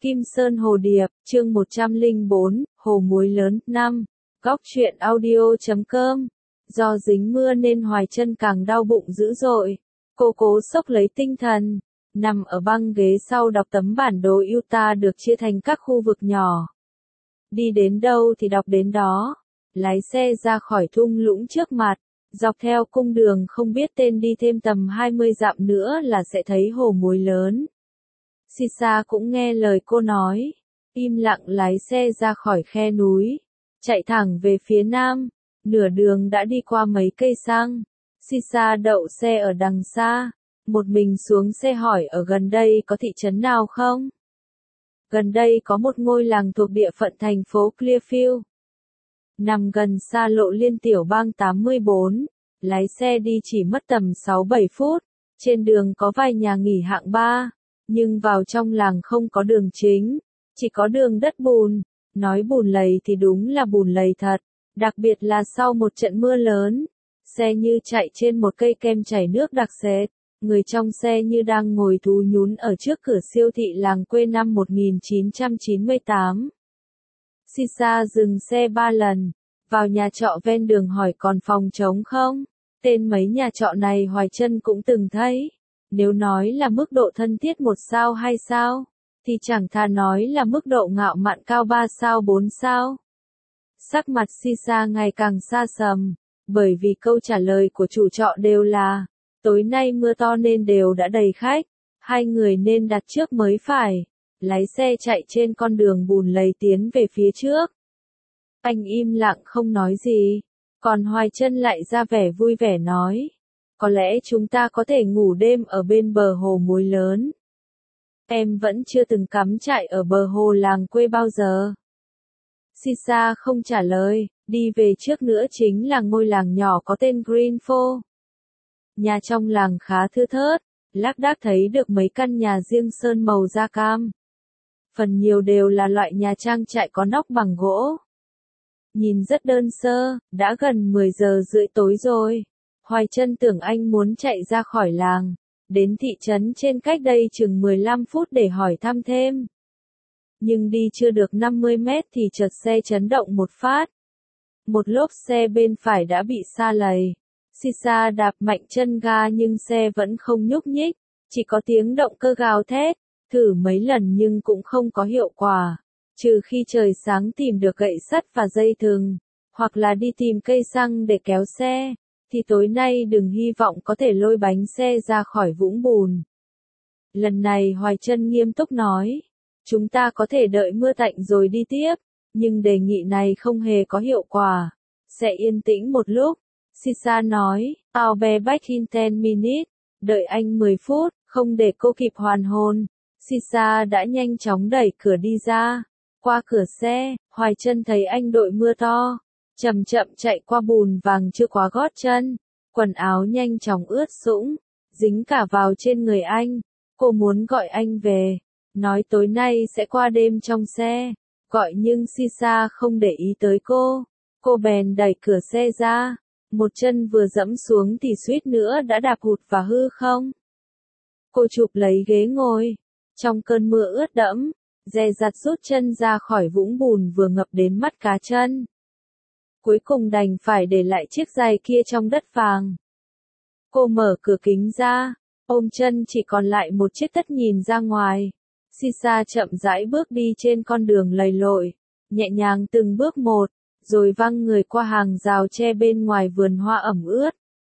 Kim Sơn Hồ Điệp, chương 104, Hồ Muối Lớn, 5. Góc truyện audio.com. Do dính mưa nên Hoài Chân càng đau bụng dữ dội. Cô cố xốc lấy tinh thần, nằm ở băng ghế sau đọc tấm bản đồ Utah được chia thành các khu vực nhỏ. Đi đến đâu thì đọc đến đó. Lái xe ra khỏi thung lũng trước mặt, dọc theo cung đường không biết tên đi thêm tầm 20 dặm nữa là sẽ thấy hồ muối lớn. Sisa cũng nghe lời cô nói, im lặng lái xe ra khỏi khe núi, chạy thẳng về phía nam, nửa đường đã đi qua mấy cây xăng. Sisa đậu xe ở đằng xa, một mình xuống xe hỏi ở gần đây có thị trấn nào không? Gần đây có một ngôi làng thuộc địa phận thành phố Clearfield. Nằm gần xa lộ liên tiểu bang 84, lái xe đi chỉ mất tầm 6-7 phút, trên đường có vài nhà nghỉ hạng 3. Nhưng vào trong làng không có đường chính, chỉ có đường đất bùn. Nói bùn lầy thì đúng là bùn lầy thật, đặc biệt là sau một trận mưa lớn. Xe như chạy trên một cây kem chảy nước đặc sệt, người trong xe như đang ngồi thú nhún ở trước cửa siêu thị làng quê năm 1998. Sisa dừng xe 3 lần, vào nhà trọ ven đường hỏi còn phòng trống không? Tên mấy nhà trọ này Hoài Chân cũng từng thấy. Nếu nói là mức độ thân thiết 1 sao 2 sao, thì chẳng thà nói là mức độ ngạo mạn cao 3 sao 4 sao. Sắc mặt Sisa ngày càng xa sầm, bởi vì câu trả lời của chủ trọ đều là, tối nay mưa to nên đều đã đầy khách, hai người nên đặt trước mới phải. Lái xe chạy trên con đường bùn lầy tiến về phía trước. Anh im lặng không nói gì, còn Hoài Chân lại ra vẻ vui vẻ nói. Có lẽ chúng ta có thể ngủ đêm ở bên bờ hồ muối lớn. Em vẫn chưa từng cắm trại ở bờ hồ làng quê bao giờ. Sisa không trả lời, đi về trước nữa chính là ngôi làng nhỏ có tên Greenford. Nhà trong làng khá thưa thớt, lác đác thấy được mấy căn nhà riêng sơn màu da cam. Phần nhiều đều là loại nhà trang trại có nóc bằng gỗ. Nhìn rất đơn sơ, đã gần 10 giờ rưỡi tối rồi. Hoài Chân tưởng anh muốn chạy ra khỏi làng, đến thị trấn trên cách đây chừng 15 phút để hỏi thăm thêm. Nhưng đi chưa được 50 mét thì chợt xe chấn động một phát. Một lốp xe bên phải đã bị sa lầy. Sisa đạp mạnh chân ga nhưng xe vẫn không nhúc nhích, chỉ có tiếng động cơ gào thét. Thử mấy lần nhưng cũng không có hiệu quả, trừ khi trời sáng tìm được gậy sắt và dây thừng, hoặc là đi tìm cây xăng để kéo xe. Thì tối nay đừng hy vọng có thể lôi bánh xe ra khỏi vũng bùn. Lần này Hoài Chân nghiêm túc nói, chúng ta có thể đợi mưa tạnh rồi đi tiếp, nhưng đề nghị này không hề có hiệu quả. Sẽ yên tĩnh một lúc. Sisa nói, I'll be back in 10 minutes, đợi anh 10 phút, không để cô kịp hoàn hồn. Sisa đã nhanh chóng đẩy cửa đi ra. Qua cửa xe, Hoài Chân thấy anh đội mưa to, chậm chậm chạy qua bùn vàng chưa quá gót chân, quần áo nhanh chóng ướt sũng, dính cả vào trên người anh. Cô muốn gọi anh về, nói tối nay sẽ qua đêm trong xe, gọi nhưng Sisa không để ý tới cô bèn đẩy cửa xe ra, một chân vừa dẫm xuống thì suýt nữa đã đạp hụt và hư không. Cô chụp lấy ghế ngồi, trong cơn mưa ướt đẫm, dè dặt rút chân ra khỏi vũng bùn vừa ngập đến mắt cá chân. Cuối cùng đành phải để lại chiếc giày kia trong đất vàng. Cô mở cửa kính ra, ôm chân chỉ còn lại một chiếc tất nhìn ra ngoài. Sisa chậm rãi bước đi trên con đường lầy lội, nhẹ nhàng từng bước một, rồi văng người qua hàng rào tre bên ngoài vườn hoa ẩm ướt.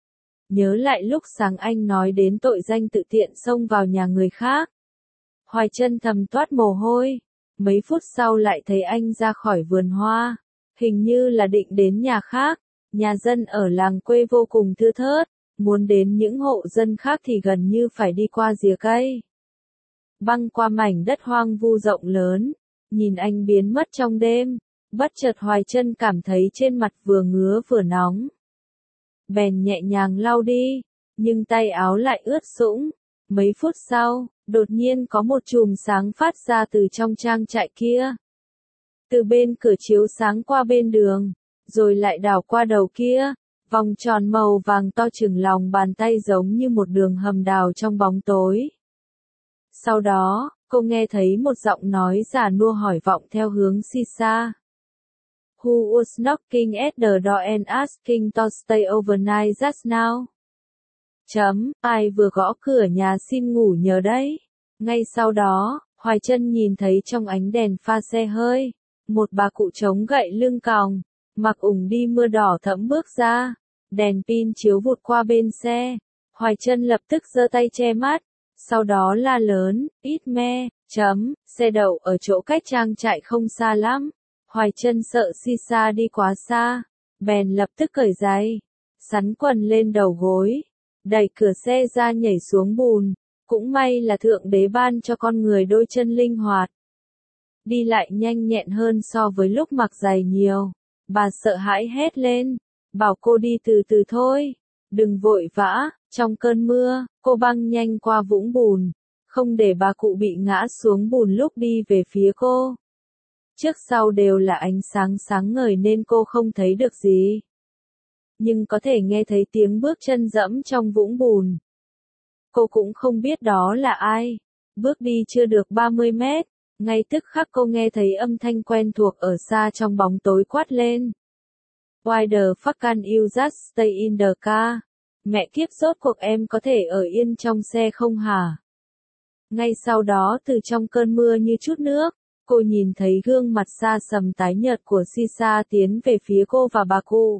Nhớ lại lúc sáng anh nói đến tội danh tự tiện xông vào nhà người khác. Hoài Chân thầm toát mồ hôi, mấy phút sau lại thấy anh ra khỏi vườn hoa. Hình như là định đến nhà khác, nhà dân ở làng quê vô cùng thưa thớt, muốn đến những hộ dân khác thì gần như phải đi qua rìa cây. Băng qua mảnh đất hoang vu rộng lớn, nhìn anh biến mất trong đêm, bất chợt Hoài Chân cảm thấy trên mặt vừa ngứa vừa nóng. Bèn nhẹ nhàng lau đi, nhưng tay áo lại ướt sũng. Mấy phút sau, đột nhiên có một chùm sáng phát ra từ trong trang trại kia. Từ bên cửa chiếu sáng qua bên đường, rồi lại đảo qua đầu kia, vòng tròn màu vàng to chừng lòng bàn tay giống như một đường hầm đào trong bóng tối. Sau đó, cô nghe thấy một giọng nói già nua hỏi vọng theo hướng Sisa. Who was knocking at the door and asking to stay overnight just now? Ai vừa gõ cửa nhà xin ngủ nhờ đấy? Ngay sau đó, Hoài Trân nhìn thấy trong ánh đèn pha xe hơi, một bà cụ chống gậy lưng còng, mặc ủng đi mưa đỏ thẫm bước ra, đèn pin chiếu vụt qua bên xe. Hoài Trân lập tức giơ tay che mắt, sau đó la lớn, ít me, xe đậu ở chỗ cách trang trại không xa lắm. Hoài Trân sợ Sisa đi quá xa, bèn lập tức cởi giày, sắn quần lên đầu gối, đẩy cửa xe ra nhảy xuống bùn. Cũng may là Thượng Đế ban cho con người đôi chân linh hoạt, đi lại nhanh nhẹn hơn so với lúc mặc giày nhiều. Bà sợ hãi hét lên, bảo cô đi từ từ thôi, đừng vội vã. Trong cơn mưa, cô băng nhanh qua vũng bùn, không để bà cụ bị ngã xuống bùn lúc đi về phía cô. Trước sau đều là ánh sáng sáng ngời nên cô không thấy được gì, nhưng có thể nghe thấy tiếng bước chân dẫm trong vũng bùn. Cô cũng không biết đó là ai. Bước đi chưa được 30 mét, ngay tức khắc cô nghe thấy âm thanh quen thuộc ở xa trong bóng tối quát lên. Why the fuck can you just stay in the car? Mẹ kiếp rốt cuộc em có thể ở yên trong xe không hả? Ngay sau đó từ trong cơn mưa như chút nước, cô nhìn thấy gương mặt xa sầm tái nhợt của Sisa tiến về phía cô và bà cụ.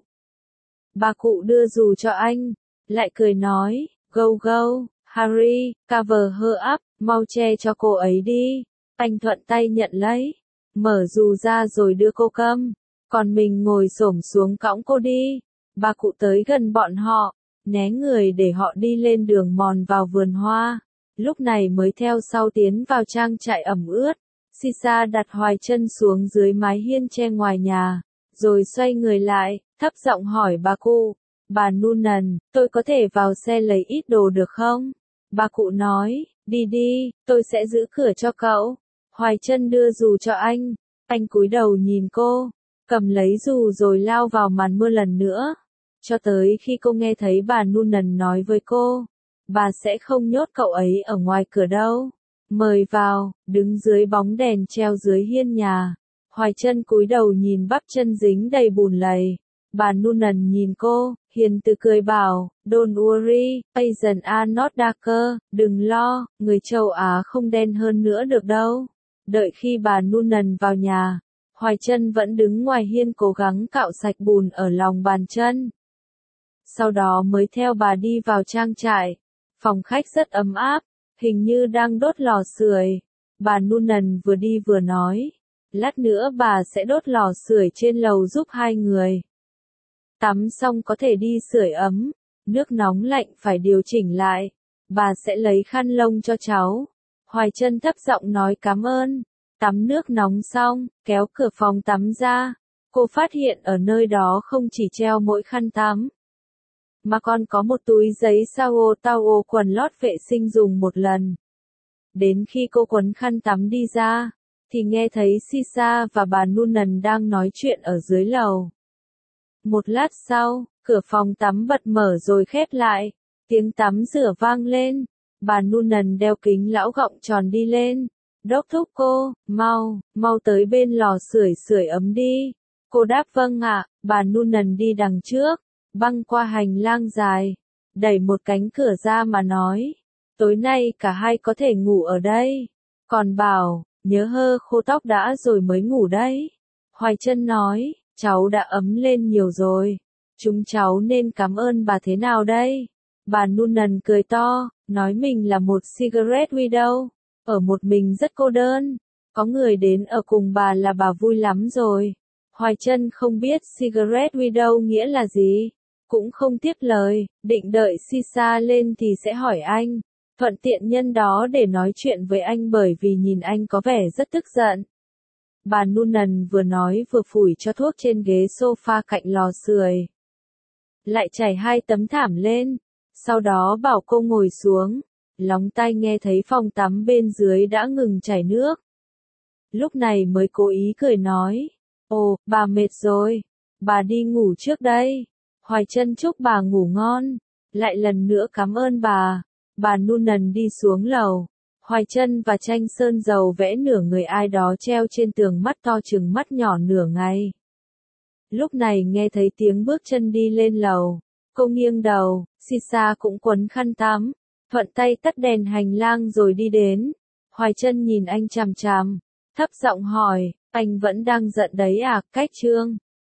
Bà cụ đưa dù cho anh, lại cười nói, go go, hurry, cover her up, mau che cho cô ấy đi. Anh thuận tay nhận lấy, mở dù ra rồi đưa cô câm, còn mình ngồi xổm xuống cõng cô đi. Bà cụ tới gần bọn họ, né người để họ đi lên đường mòn vào vườn hoa, lúc này mới theo sau tiến vào trang trại ẩm ướt. Sisa đặt Hoài Trân xuống dưới mái hiên tre ngoài nhà, rồi xoay người lại, thấp giọng hỏi bà cụ, bà Noonan, tôi có thể vào xe lấy ít đồ được không? Bà cụ nói, đi đi, tôi sẽ giữ cửa cho cậu. Hoài Trân đưa dù cho anh cúi đầu nhìn cô, cầm lấy dù rồi lao vào màn mưa lần nữa. Cho tới khi cô nghe thấy bà Noonan nói với cô, bà sẽ không nhốt cậu ấy ở ngoài cửa đâu. Mời vào, đứng dưới bóng đèn treo dưới hiên nhà. Hoài Trân cúi đầu nhìn bắp chân dính đầy bùn lầy. Bà Noonan nhìn cô, hiền từ cười bảo, don't worry, Asian are not darker, đừng lo, người châu Á không đen hơn nữa được đâu. Đợi khi bà Noonan vào nhà, Hoài Trân vẫn đứng ngoài hiên cố gắng cạo sạch bùn ở lòng bàn chân. Sau đó mới theo bà đi vào trang trại. Phòng khách rất ấm áp, hình như đang đốt lò sưởi. Bà Noonan vừa đi vừa nói, lát nữa bà sẽ đốt lò sưởi trên lầu giúp hai người. Tắm xong có thể đi sưởi ấm, nước nóng lạnh phải điều chỉnh lại. Bà sẽ lấy khăn lông cho cháu. Hoài Trân thấp giọng nói cảm ơn. Tắm nước nóng xong, kéo cửa phòng tắm ra. Cô phát hiện ở nơi đó không chỉ treo mỗi khăn tắm, mà còn có một túi giấy sao towel quần lót vệ sinh dùng một lần. Đến khi cô quấn khăn tắm đi ra, thì nghe thấy Sisa và bà Noonan đang nói chuyện ở dưới lầu. Một lát sau, cửa phòng tắm bật mở rồi khép lại, tiếng tắm rửa vang lên. Bà Noonan đeo kính lão gọng tròn đi lên, đốc thúc cô, mau tới bên lò sưởi ấm đi. Cô đáp vâng ạ. Bà Noonan đi đằng trước, băng qua hành lang dài, đẩy một cánh cửa ra mà nói, tối nay cả hai có thể ngủ ở đây. Còn bảo, nhớ hơ khô tóc đã rồi mới ngủ đấy. Hoài Trân nói, cháu đã ấm lên nhiều rồi, chúng cháu nên cảm ơn bà thế nào đây? Bà Noonan cười to, nói mình là một cigarette widow, ở một mình rất cô đơn, có người đến ở cùng bà là bà vui lắm rồi. Hoài Trân không biết cigarette widow nghĩa là gì, cũng không tiếp lời, định đợi Sisa lên thì sẽ hỏi anh, thuận tiện nhân đó để nói chuyện với anh bởi vì nhìn anh có vẻ rất tức giận. Bà Noonan vừa nói vừa phủi cho thuốc trên ghế sofa cạnh lò sưởi, lại trải hai tấm thảm lên, sau đó bảo cô ngồi xuống, lóng tai nghe thấy phòng tắm bên dưới đã ngừng chảy nước. Lúc này mới cố ý cười nói, ồ, bà mệt rồi, bà đi ngủ trước đây. Hoài Trân chúc bà ngủ ngon, lại lần nữa cảm ơn bà. Bà Noonan đi xuống lầu, Hoài Chân và tranh sơn dầu vẽ nửa người ai đó treo trên tường, mắt to trừng mắt nhỏ nửa ngày. Lúc này nghe thấy tiếng bước chân đi lên lầu, cô nghiêng đầu, Sisa cũng quấn khăn tắm, thuận tay tắt đèn hành lang rồi đi đến. Hoài Chân nhìn anh chằm chằm, thấp giọng hỏi, anh vẫn đang giận đấy à? Cách Trương